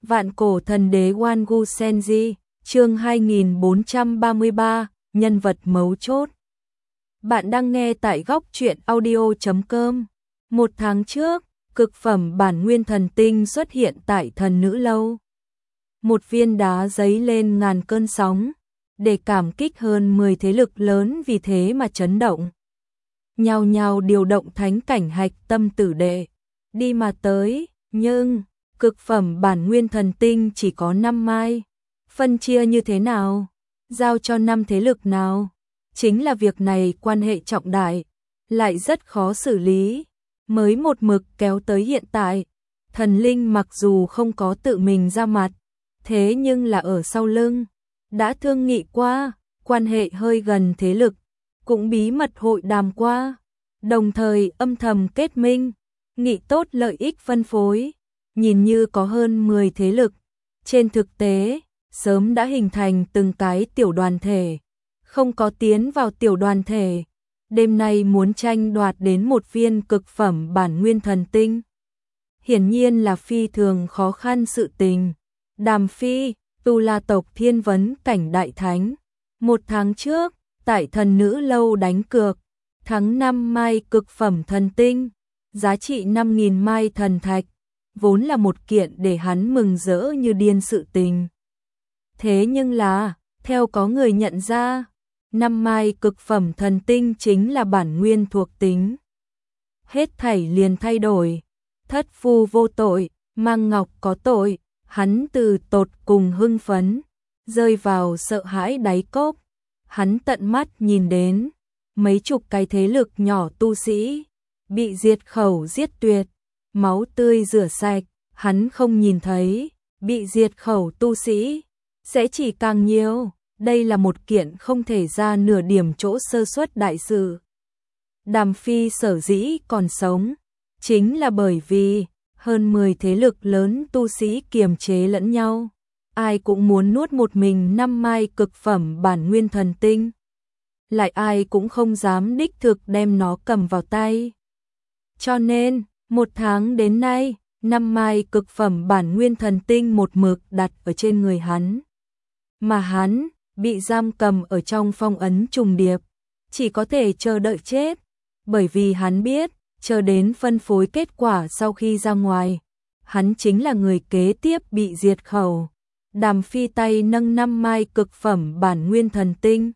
Vạn cổ thần đế Wan Gu Senji, chương 2433, nhân vật mấu chốt. Bạn đang nghe tại góc truyện audio.com. Một tháng trước, cực phẩm bản nguyên thần tinh xuất hiện tại thần nữ lâu. Một viên đá giấy lên ngàn cơn sóng, để cảm kích hơn 10 thế lực lớn vì thế mà chấn động. Nhao nhao điều động thánh cảnh hạch tâm tử đệ, đi mà tới, nhưng cực phẩm bản nguyên thần tinh chỉ có 5 mai. Phân chia như thế nào? Giao cho 5 thế lực nào? Chính là việc này quan hệ trọng đại, lại rất khó xử lý. Mới một mực kéo tới hiện tại, thần linh mặc dù không có tự mình ra mặt, thế nhưng là ở sau lưng. Đã thương nghị qua, quan hệ hơi gần thế lực, cũng bí mật hội đàm qua, đồng thời âm thầm kết minh, nghị tốt lợi ích phân phối. Nhìn như có hơn 10 thế lực, trên thực tế, sớm đã hình thành từng cái tiểu đoàn thể, không có tiến vào tiểu đoàn thể. Đêm nay muốn tranh đoạt đến một viên cực phẩm bản nguyên thần tinh, hiển nhiên là phi thường khó khăn sự tình. Đàm Phi, Tu La tộc Thiên Vấn cảnh đại thánh, một tháng trước, tại thần nữ lâu đánh cược, thắng 5 mai cực phẩm thần tinh, giá trị 5.000 mai thần thạch, vốn là một kiện để hắn mừng rỡ như điên sự tình. Thế nhưng là, theo có người nhận ra, 5 mai cực phẩm thần tinh chính là bản nguyên thuộc tính. Hết thảy liền thay đổi, thất phu vô tội, mang ngọc có tội, hắn từ tột cùng hưng phấn, rơi vào sợ hãi đáy cốc. Hắn tận mắt nhìn đến, mấy chục cái thế lực nhỏ tu sĩ, bị diệt khẩu giết tuyệt, máu tươi rửa sạch, hắn không nhìn thấy, bị diệt khẩu tu sĩ, sẽ chỉ càng nhiều. Đây là một kiện không thể ra nửa điểm chỗ sơ suất đại sự. Đàm Phi sở dĩ còn sống, chính là bởi vì hơn 10 thế lực lớn tu sĩ kiềm chế lẫn nhau. Ai cũng muốn nuốt một mình 5 mai cực phẩm bản nguyên thần tinh. Lại ai cũng không dám đích thực đem nó cầm vào tay. Cho nên, một tháng đến nay, 5 mai cực phẩm bản nguyên thần tinh một mực đặt ở trên người hắn. Mà hắn bị giam cầm ở trong phong ấn trùng điệp, chỉ có thể chờ đợi chết, bởi vì hắn biết, chờ đến phân phối kết quả sau khi ra ngoài, hắn chính là người kế tiếp bị diệt khẩu. Đàm Phi tay nâng 5 mai cực phẩm bản nguyên thần tinh,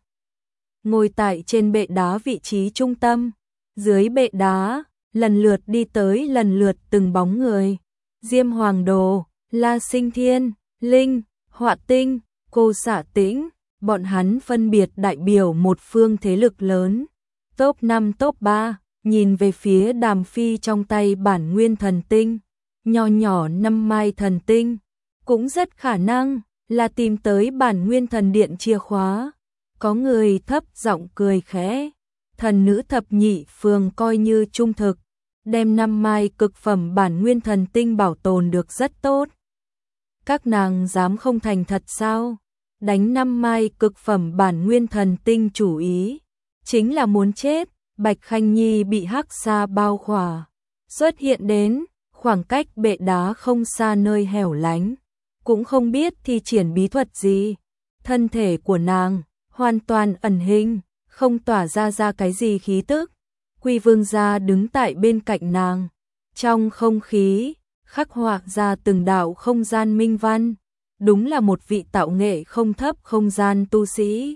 ngồi tại trên bệ đá vị trí trung tâm, dưới bệ đá, lần lượt đi tới lần lượt từng bóng người. Diêm Hoàng Đồ, La Sinh Thiên, Linh, Họa Tinh, Cô Xạ Tĩnh, bọn hắn phân biệt đại biểu một phương thế lực lớn. Top 5 top 3, nhìn về phía Đàm Phi trong tay bản nguyên thần tinh, nho nhỏ 5 mai thần tinh, cũng rất khả năng là tìm tới bản nguyên thần điện chìa khóa. Có người thấp giọng cười khẽ, thần nữ thập nhị phường coi như trung thực, đem 5 mai cực phẩm bản nguyên thần tinh bảo tồn được rất tốt. Các nàng dám không thành thật sao? Đánh 5 mai cực phẩm bản nguyên thần tinh chủ ý, chính là muốn chết. Bạch Khanh Nhi bị hắc sa bao khỏa, xuất hiện đến khoảng cách bệ đá không xa nơi hẻo lánh, cũng không biết thi triển bí thuật gì. Thân thể của nàng hoàn toàn ẩn hình, không tỏa ra cái gì khí tức. Quy Vương gia đứng tại bên cạnh nàng, trong không khí khắc họa ra từng đạo không gian minh văn, đúng là một vị tạo nghệ không thấp không gian tu sĩ.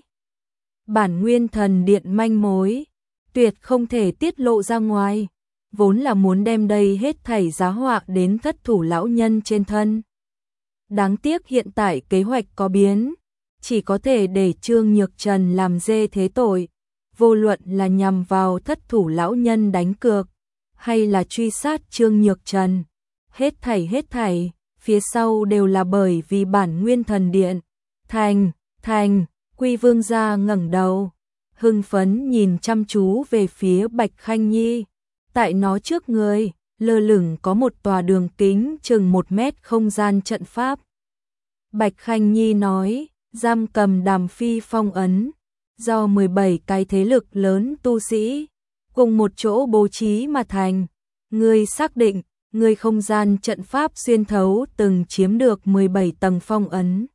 Bản nguyên thần điện manh mối tuyệt không thể tiết lộ ra ngoài, vốn là muốn đem đây hết thảy giá họa đến thất thủ lão nhân trên thân. Đáng tiếc hiện tại kế hoạch có biến, chỉ có thể để Trương Nhược Trần làm dê thế tội, vô luận là nhằm vào thất thủ lão nhân đánh cược, hay là truy sát Trương Nhược Trần. Hết thảy, phía sau đều là bởi vì bản nguyên thần điện. Thành, Quy Vương gia ngẩng đầu, hưng phấn nhìn chăm chú về phía Bạch Khanh Nhi. Tại nó trước người, lơ lửng có một tòa đường kính chừng 1 mét không gian trận pháp. Bạch Khanh Nhi nói, giam cầm Đàm Phi phong ấn, do 17 cái thế lực lớn tu sĩ, cùng một chỗ bố trí mà thành. Ngươi xác định, người không gian trận pháp xuyên thấu từng chiếm được 17 tầng phong ấn.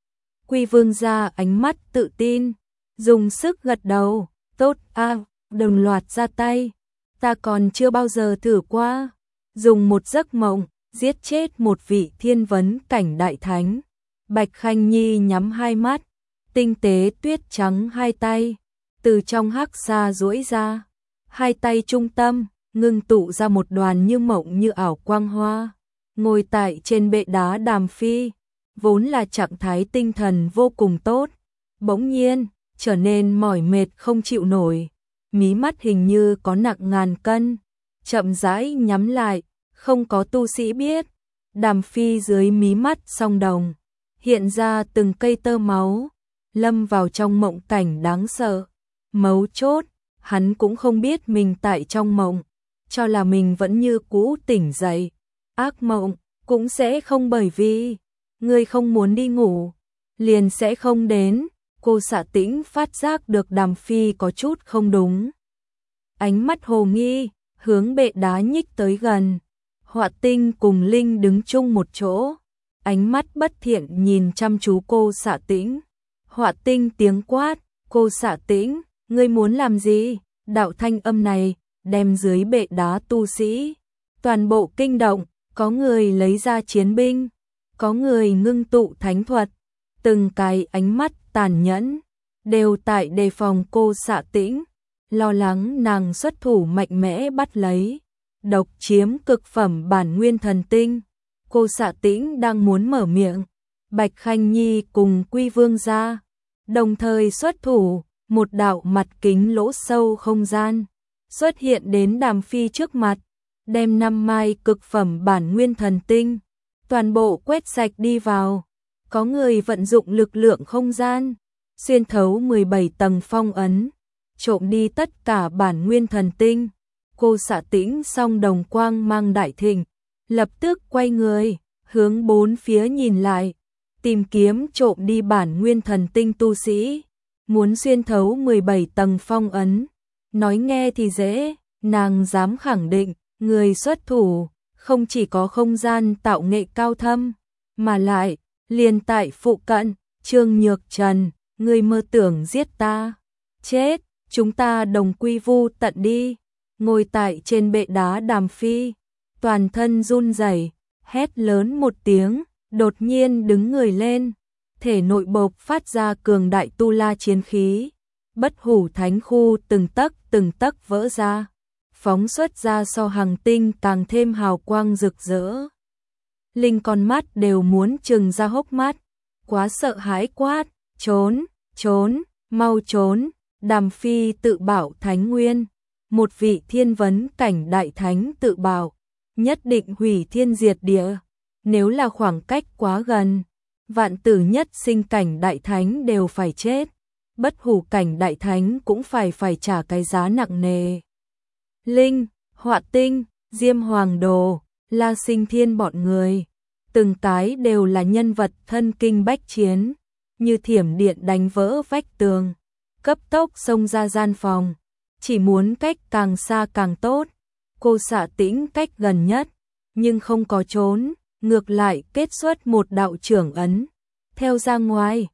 Quy Vương gia ánh mắt tự tin, dùng sức gật đầu, tốt đồng loạt ra tay. Ta còn chưa bao giờ thử qua, dùng một giấc mộng, giết chết một vị thiên vấn cảnh đại thánh. Bạch Khanh Nhi nhắm hai mắt, tinh tế tuyết trắng hai tay, từ trong hắc xa duỗi ra, hai tay trung tâm, ngưng tụ ra một đoàn như mộng như ảo quang hoa. Ngồi tại trên bệ đá Đàm Phi, vốn là trạng thái tinh thần vô cùng tốt, bỗng nhiên trở nên mỏi mệt không chịu nổi, mí mắt hình như có nặng ngàn cân, chậm rãi nhắm lại, không có tu sĩ biết. Đàm Phi dưới mí mắt song đồng, hiện ra từng cây tơ máu, lâm vào trong mộng cảnh đáng sợ. Mấu chốt, hắn cũng không biết mình tại trong mộng, cho là mình vẫn như cũ tỉnh dậy. Ác mộng cũng sẽ không bởi vì người không muốn đi ngủ, liền sẽ không đến. Cô Xạ Tĩnh phát giác được Đàm Phi có chút không đúng. Ánh mắt hồ nghi, hướng bệ đá nhích tới gần. Họa Tinh cùng Linh đứng chung một chỗ, ánh mắt bất thiện nhìn chăm chú cô Xạ Tĩnh. Họa Tinh tiếng quát, cô Xạ Tĩnh, ngươi muốn làm gì? Đạo thanh âm này, đem dưới bệ đá tu sĩ. Toàn bộ kinh động, có người lấy ra chiến binh, có người ngưng tụ thánh thuật. Từng cái ánh mắt tàn nhẫn, đều tại đề phòng cô Xạ Tĩnh, lo lắng nàng xuất thủ mạnh mẽ bắt lấy, độc chiếm cực phẩm bản nguyên thần tinh. Cô Xạ Tĩnh đang muốn mở miệng, Bạch Khanh Nhi cùng Quy Vương gia đồng thời xuất thủ, một đạo mặt kính lỗ sâu không gian xuất hiện đến Đàm Phi trước mặt, đem 5 mai cực phẩm bản nguyên thần tinh toàn bộ quét sạch đi vào. Có người vận dụng lực lượng không gian, xuyên thấu 17 tầng phong ấn, trộm đi tất cả bản nguyên thần tinh. Cô Xạ Tĩnh song đồng quang mang đại thịnh, lập tức quay người, hướng bốn phía nhìn lại, tìm kiếm trộm đi bản nguyên thần tinh tu sĩ, muốn xuyên thấu 17 tầng phong ấn. Nói nghe thì dễ, nàng dám khẳng định, người xuất thủ không chỉ có không gian tạo nghệ cao thâm, mà lại liền tại phụ cận. Trương Nhược Trần, ngươi mơ tưởng giết ta, chết, chúng ta đồng quy vu tận đi. Ngồi tại trên bệ đá Đàm Phi, toàn thân run rẩy, hét lớn một tiếng, đột nhiên đứng người lên, thể nội bộc phát ra cường đại tu la chiến khí, bất hủ thánh khu từng tấc vỡ ra, phóng xuất ra so hàng tinh càng thêm hào quang rực rỡ. Linh con mắt đều muốn trừng ra hốc mắt, quá sợ hãi quát, trốn, trốn, mau trốn. Đàm Phi tự bảo thánh nguyên, một vị thiên vấn cảnh đại thánh tự bảo, nhất định hủy thiên diệt địa. Nếu là khoảng cách quá gần, vạn tử nhất sinh cảnh đại thánh đều phải chết, bất hủ cảnh đại thánh cũng phải trả cái giá nặng nề. Linh, Họa Tinh, Diêm Hoàng Đồ, La Sinh Thiên bọn người, từng cái đều là nhân vật thân kinh bách chiến, như thiểm điện đánh vỡ vách tường, cấp tốc xông ra gian phòng, chỉ muốn cách càng xa càng tốt. Cô Xạ Tĩnh cách gần nhất, nhưng không có trốn, ngược lại kết xuất một đạo trưởng ấn, theo ra ngoài,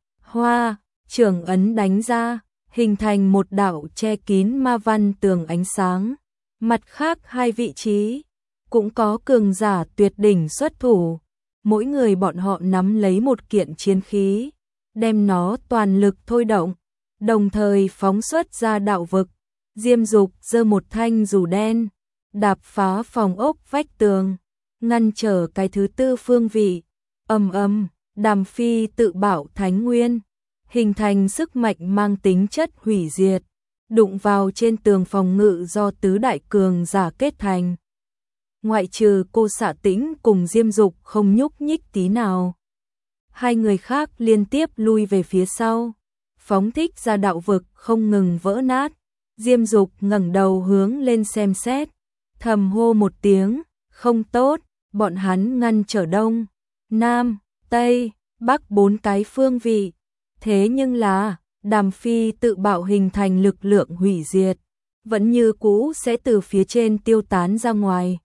trưởng ấn đánh ra, hình thành một đạo che kín ma văn tường ánh sáng. Mặt khác hai vị trí, cũng có cường giả tuyệt đỉnh xuất thủ, mỗi người bọn họ nắm lấy một kiện chiến khí, đem nó toàn lực thôi động, đồng thời phóng xuất ra đạo vực. Diêm Dục giơ một thanh dù đen, đạp phá phòng ốc vách tường, ngăn trở cái thứ tư phương vị. Đàm Phi tự bảo thánh nguyên, hình thành sức mạnh mang tính chất hủy diệt, đụng vào trên tường phòng ngự do tứ đại cường giả kết thành. Ngoại trừ cô Xạ Tĩnh cùng Diêm Dục không nhúc nhích tí nào. Hai người khác liên tiếp lui về phía sau, phóng thích ra đạo vực không ngừng vỡ nát. Diêm Dục ngẩng đầu hướng lên xem xét, thầm hô một tiếng, không tốt, bọn hắn ngăn trở đông, nam, tây, bắc 4 cái phương vị. Thế nhưng là, Đàm Phi tự bảo hình thành lực lượng hủy diệt, vẫn như cũ sẽ từ phía trên tiêu tán ra ngoài.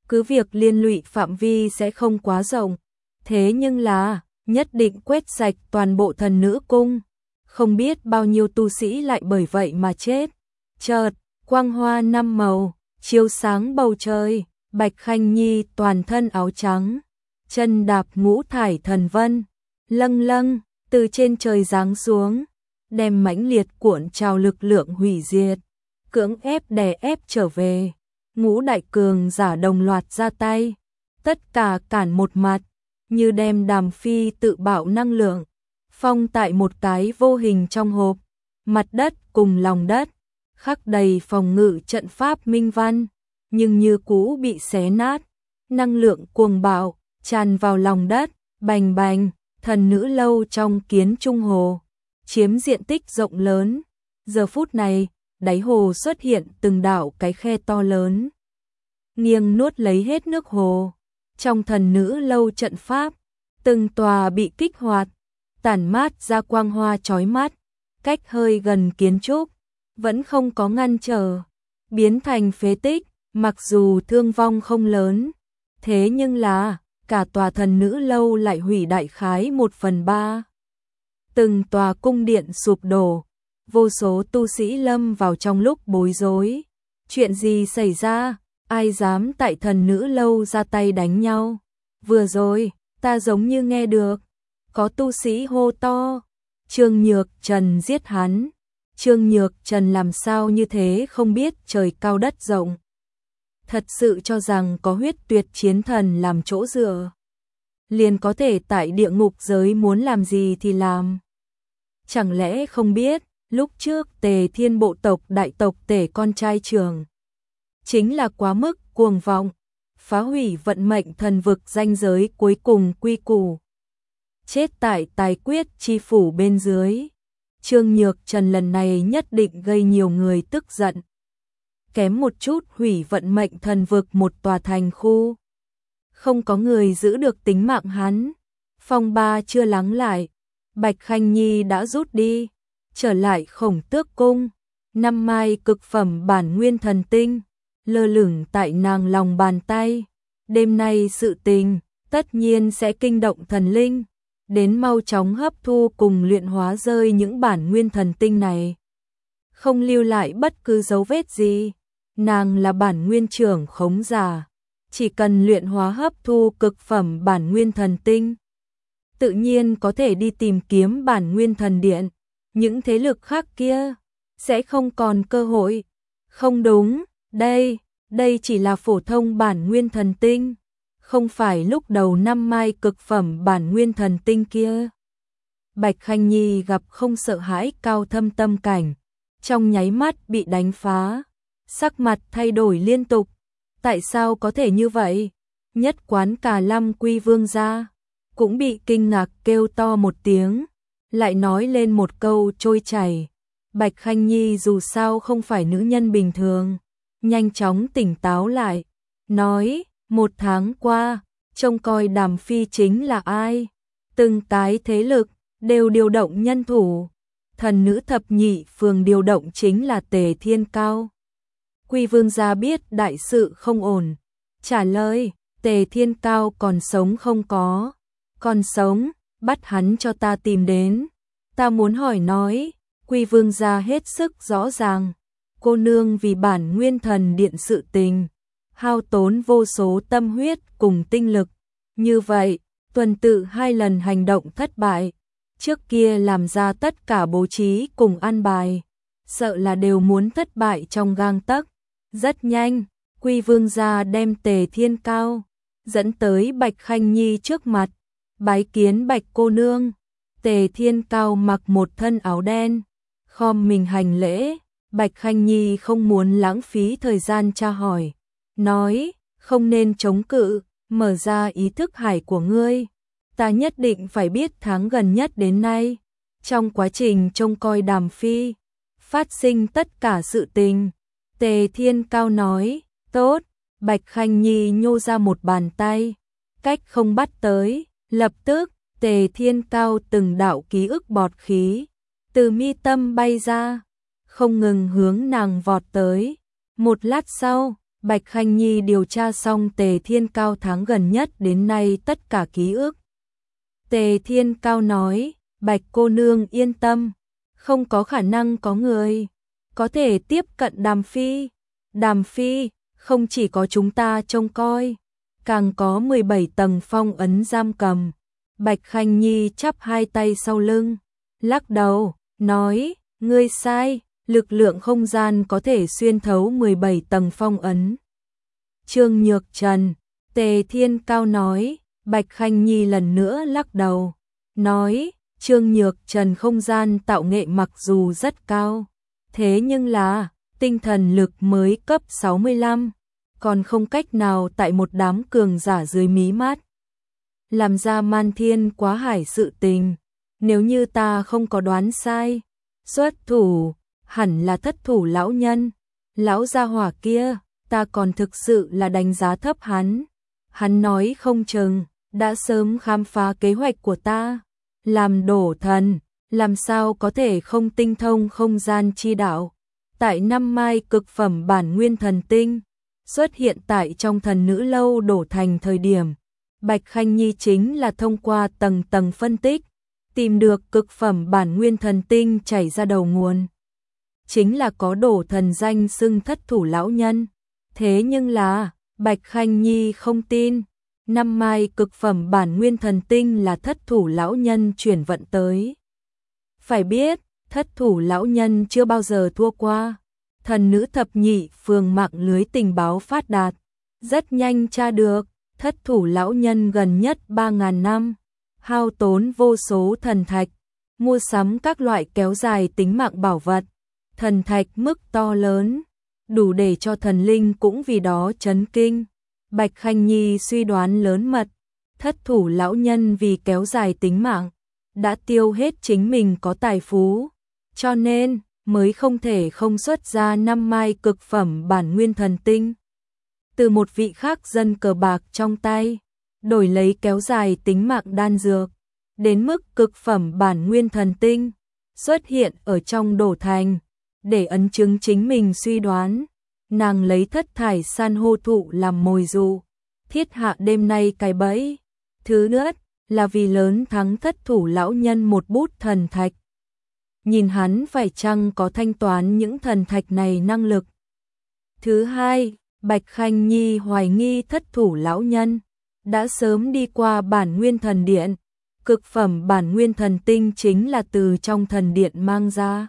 cứ việc liên lụy phạm vi sẽ không quá rộng, thế nhưng là nhất định quét sạch toàn bộ thần nữ cung, không biết bao nhiêu tu sĩ lại bởi vậy mà chết. Chợt, quang hoa năm màu, chiếu sáng bầu trời, Bạch Khanh Nhi toàn thân áo trắng, chân đạp ngũ thải thần vân, lâng lâng, từ trên trời giáng xuống, đem mãnh liệt cuộn trào lực lượng hủy diệt, cưỡng ép đè ép trở về. Ngũ đại cường giả đồng loạt ra tay, tất cả cản một mặt, như đem Đàm Phi tự bạo năng lượng, phong tại một cái vô hình trong hộp, mặt đất cùng lòng đất, khắc đầy phòng ngự trận pháp minh văn, nhưng như cũ bị xé nát, năng lượng cuồng bạo, tràn vào lòng đất, bành bành, thần nữ lâu trong kiến trung hồ, chiếm diện tích rộng lớn, giờ phút này, đáy hồ xuất hiện từng đạo cái khe to lớn, nghiêng nuốt lấy hết nước hồ. Trong thần nữ lâu trận pháp, từng tòa bị kích hoạt, tản mát ra quang hoa chói mắt, cách hơi gần kiến trúc, vẫn không có ngăn trở, biến thành phế tích, mặc dù thương vong không lớn, thế nhưng là cả tòa thần nữ lâu lại hủy đại khái 1/3. Từng tòa cung điện sụp đổ, vô số tu sĩ lâm vào trong lúc bối rối. Chuyện gì xảy ra? Ai dám tại thần nữ lâu ra tay đánh nhau? Vừa rồi, ta giống như nghe được, có tu sĩ hô to, Trương Nhược Trần giết hắn. Trương Nhược Trần làm sao như thế không biết trời cao đất rộng. Thật sự cho rằng có huyết tuyệt chiến thần làm chỗ dựa, liền có thể tại địa ngục giới muốn làm gì thì làm. Chẳng lẽ không biết, lúc trước Tề Thiên bộ tộc đại tộc Tề con trai trưởng chính là quá mức cuồng vọng, phá hủy vận mệnh thần vực ranh giới cuối cùng quy củ, chết tại tài quyết chi phủ bên dưới. Trương Nhược Trần lần này nhất định gây nhiều người tức giận, kém một chút hủy vận mệnh thần vực một tòa thành khu. Không có người giữ được tính mạng hắn. Phong ba chưa lắng lại, Bạch Khanh Nhi đã rút đi, trở lại Khổng Tước cung. 5 mai cực phẩm bản nguyên thần tinh lơ lửng tại nàng lòng bàn tay. Đêm nay sự tình tất nhiên sẽ kinh động thần linh, đến mau chóng hấp thu cùng luyện hóa rơi những bản nguyên thần tinh này, không lưu lại bất cứ dấu vết gì. Nàng là bản nguyên trưởng khống giả, chỉ cần luyện hóa hấp thu cực phẩm bản nguyên thần tinh, tự nhiên có thể đi tìm kiếm bản nguyên thần điện. Những thế lực khác kia sẽ không còn cơ hội. Không đúng, đây chỉ là phổ thông bản nguyên thần tinh, không phải lúc đầu 5 mai cực phẩm bản nguyên thần tinh kia. Bạch Khanh Nhi gặp không sợ hãi cao thâm tâm cảnh, trong nháy mắt bị đánh phá, sắc mặt thay đổi liên tục. Tại sao có thể như vậy? Nhất quán Cà Lâm Quy Vương gia cũng bị kinh ngạc kêu to một tiếng, lại nói lên một câu trôi chảy. Bạch Khanh Nhi dù sao không phải nữ nhân bình thường, nhanh chóng tỉnh táo lại, nói, 1 tháng qua, trông coi Đàm Phi chính là ai? Từng cái thế lực đều điều động nhân thủ, thần nữ thập nhị phường điều động chính là Tề Thiên Cao. Quy Vương gia biết đại sự không ổn, trả lời, Tề Thiên Cao còn sống không có? Còn sống, bắt hắn cho ta tìm đến. Ta muốn hỏi nói, Quy Vương gia hết sức rõ ràng, cô nương vì bản nguyên thần điện sự tình, hao tốn vô số tâm huyết cùng tinh lực. Như vậy, tuần tự 2 lần hành động thất bại, trước kia làm ra tất cả bố trí cùng an bài, sợ là đều muốn thất bại trong gang tấc. Rất nhanh, Quy Vương gia đem Tề Thiên Cao dẫn tới Bạch Khanh Nhi trước mặt, bái kiến Bạch cô nương. Tề Thiên Cao mặc một thân áo đen, khom mình hành lễ. Bạch Khanh Nhi không muốn lãng phí thời gian tra hỏi, nói, không nên chống cự, mở ra ý thức hải của ngươi. Ta nhất định phải biết tháng gần nhất đến nay, trong quá trình trông coi Đàm Phi, phát sinh tất cả sự tình. Tề Thiên Cao nói, tốt. Bạch Khanh Nhi nhô ra một bàn tay, cách không bắt tới, lập tức, Tề Thiên Cao từng đạo ký ức bọt khí từ mi tâm bay ra, không ngừng hướng nàng vọt tới. Một lát sau, Bạch Khanh Nhi điều tra xong Tề Thiên Cao tháng gần nhất đến nay tất cả ký ức. Tề Thiên Cao nói, Bạch cô nương yên tâm, không có khả năng có người có thể tiếp cận Đàm Phi. Đàm Phi, không chỉ có chúng ta trông coi, càng có 17 tầng phong ấn giam cầm. Bạch Khanh Nhi chắp hai tay sau lưng, lắc đầu, nói, ngươi sai, lực lượng không gian có thể xuyên thấu 17 tầng phong ấn. Trương Nhược Trần, Tề Thiên Cao nói, Bạch Khanh Nhi lần nữa lắc đầu, nói, Trương Nhược Trần không gian tạo nghệ mặc dù rất cao, thế nhưng là tinh thần lực mới cấp 65, còn không cách nào tại một đám cường giả dưới mí mắt làm ra man thiên quá hải sự tình. Nếu như ta không có đoán sai, xuất thủ hẳn là Thất Thủ lão nhân. Lão gia hỏa kia, ta còn thực sự là đánh giá thấp hắn. Hắn nói không chừng đã sớm khám phá kế hoạch của ta. Làm đổ thần, làm sao có thể không tinh thông không gian chi đạo. Tại năm mai cực phẩm bản nguyên thần tinh xuất hiện tại trong thần nữ lâu đổ thành thời điểm, Bạch Khanh Nhi chính là thông qua tầng tầng phân tích, tìm được cực phẩm bản nguyên thần tinh chảy ra đầu nguồn. Chính là có đổ thần danh xưng Thất Thủ lão nhân. Thế nhưng là, Bạch Khanh Nhi không tin, năm mai cực phẩm bản nguyên thần tinh là Thất Thủ lão nhân chuyển vận tới. Phải biết, Thất Thủ lão nhân chưa bao giờ thua qua. Thần nữ thập nhị phường mạng lưới tình báo phát đạt, rất nhanh tra được, Thất Thủ lão nhân gần nhất 3.000 năm, hao tốn vô số thần thạch, mua sắm các loại kéo dài tính mạng bảo vật. Thần thạch mức to lớn, đủ để cho thần linh cũng vì đó chấn kinh. Bạch Khanh Nhi suy đoán lớn mật, Thất Thủ lão nhân vì kéo dài tính mạng, đã tiêu hết chính mình có tài phú, cho nên mới không thể không xuất ra năm mai cực phẩm bản nguyên thần tinh. Từ một vị khác dân cờ bạc trong tay, đổi lấy kéo dài tính mạng đan dược, đến mức cực phẩm bản nguyên thần tinh, xuất hiện ở trong đổ thành, để ấn chứng chính mình suy đoán. Nàng lấy thất thải san hô thụ làm mồi dụ, thiết hạ đêm nay cái bẫy. Thứ nữa là vì lớn thắng Thất Thủ lão nhân một bút thần thạch. Nhìn hắn phải chăng có thanh toán những thần thạch này năng lực. Thứ hai, Bạch Khanh Nhi hoài nghi Thất Thủ lão nhân đã sớm đi qua bản nguyên thần điện. Cực phẩm bản nguyên thần tinh chính là từ trong thần điện mang ra.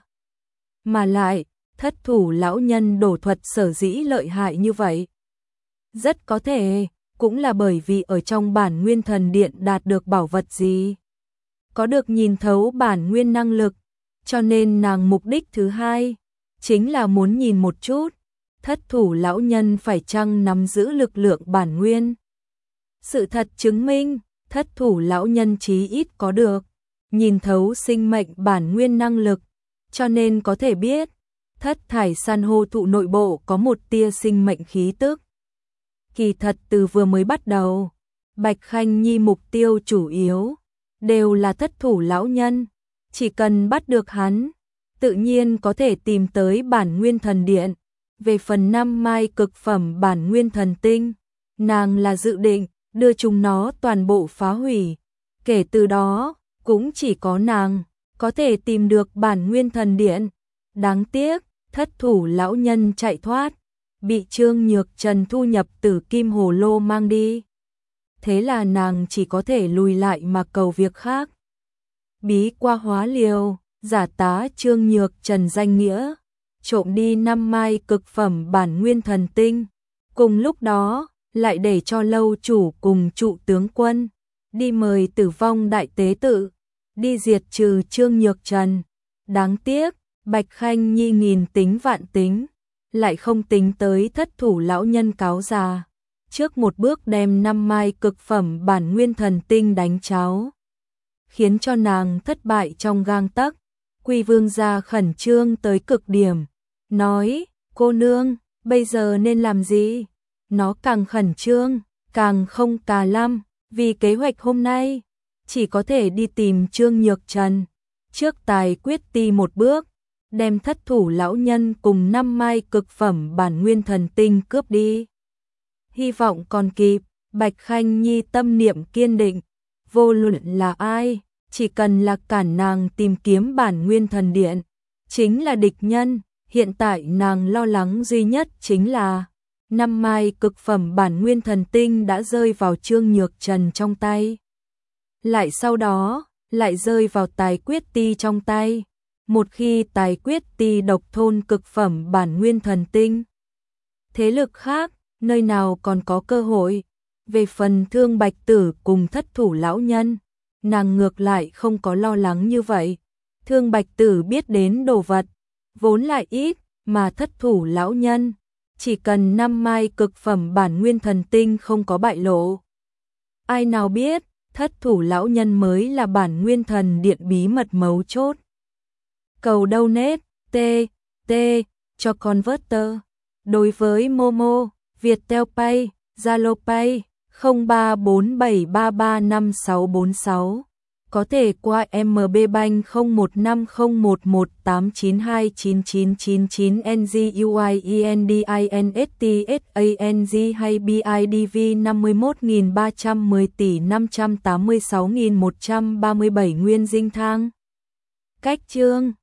Mà lại, Thất Thủ lão nhân đổ thuật sở dĩ lợi hại như vậy, rất có thể cũng là bởi vì ở trong bản nguyên thần điện đạt được bảo vật gì, có được nhìn thấu bản nguyên năng lực, cho nên nàng mục đích thứ hai chính là muốn nhìn một chút Thất Thủ lão nhân phải chăng nắm giữ lực lượng bản nguyên. Sự thật chứng minh, Thất Thủ lão nhân chí ít có được nhìn thấu sinh mệnh bản nguyên năng lực, cho nên có thể biết thất thải san hô thụ nội bộ có một tia sinh mệnh khí tức. Kỳ thật từ vừa mới bắt đầu, Bạch Khanh Nhi mục tiêu chủ yếu đều là Thất Thủ lão nhân, chỉ cần bắt được hắn, tự nhiên có thể tìm tới bản nguyên thần điện. Về phần năm mai cực phẩm bản nguyên thần tinh, nàng là dự định đưa chúng nó toàn bộ phá hủy. Kể từ đó, cũng chỉ có nàng có thể tìm được bản nguyên thần điện. Đáng tiếc, Thất Thủ lão nhân chạy thoát, bị Trương Nhược Trần thu nhập Tử Kim Hồ Lô mang đi. Thế là nàng chỉ có thể lùi lại mà cầu việc khác. Bí qua hóa liều, giả tá Trương Nhược Trần danh nghĩa, trộm đi năm mai cực phẩm bản nguyên thần tinh. Cùng lúc đó, lại để cho lâu chủ cùng trụ tướng quân đi mời Tử Vong đại tế tự, đi diệt trừ Trương Nhược Trần. Đáng tiếc, Bạch Khanh Nhi nghìn tính vạn tính, lại không tính tới Thất Thủ lão nhân cáo già, trước một bước đem năm mai cực phẩm bản nguyên thần tinh đánh cháo, khiến cho nàng thất bại trong gang tấc. Quy Vương gia khẩn trương tới cực điểm, nói, cô nương, bây giờ nên làm gì? Nó càng khẩn trương, càng không cà lăm, vì kế hoạch hôm nay, chỉ có thể đi tìm Trương Nhược Trần, trước tài quyết ti một bước, đem Thất Thủ lão nhân cùng năm mai cực phẩm bản nguyên thần tinh cướp đi. hy vọng còn kịp, Bạch Khanh Nhi tâm niệm kiên định, vô luận là ai, chỉ cần là cản nàng tìm kiếm bản nguyên thần điện, chính là địch nhân, hiện tại nàng lo lắng duy nhất chính là năm mai cực phẩm bản nguyên thần tinh đã rơi vào Trương Nhược Trần trong tay. Lại sau đó, lại rơi vào Tài Quyết Ti trong tay. Một khi Tài Quyết Ti độc thôn cực phẩm bản nguyên thần tinh, thế lực khác, nơi nào còn có cơ hội. Về phần Thương Bạch Tử cùng Thất Thủ lão nhân, nàng ngược lại không có lo lắng như vậy. Thương Bạch Tử biết đến đồ vật, vốn lại ít, mà Thất Thủ lão nhân, chỉ cần năm mai cực phẩm bản nguyên thần tinh không có bại lộ. Ai nào biết, Thất Thủ lão nhân mới là bản nguyên thần điện bí mật mấu chốt. Cầu donate, T, cho converter. Đối với Momo, Viettel Pay, Zalo Pay, 0347335646. Có thể qua MB Bank 015011892999 NGUIENDINSTSANG hay BIDV 51.310 tỷ 586.137 nguyên dinh thang. Cách chương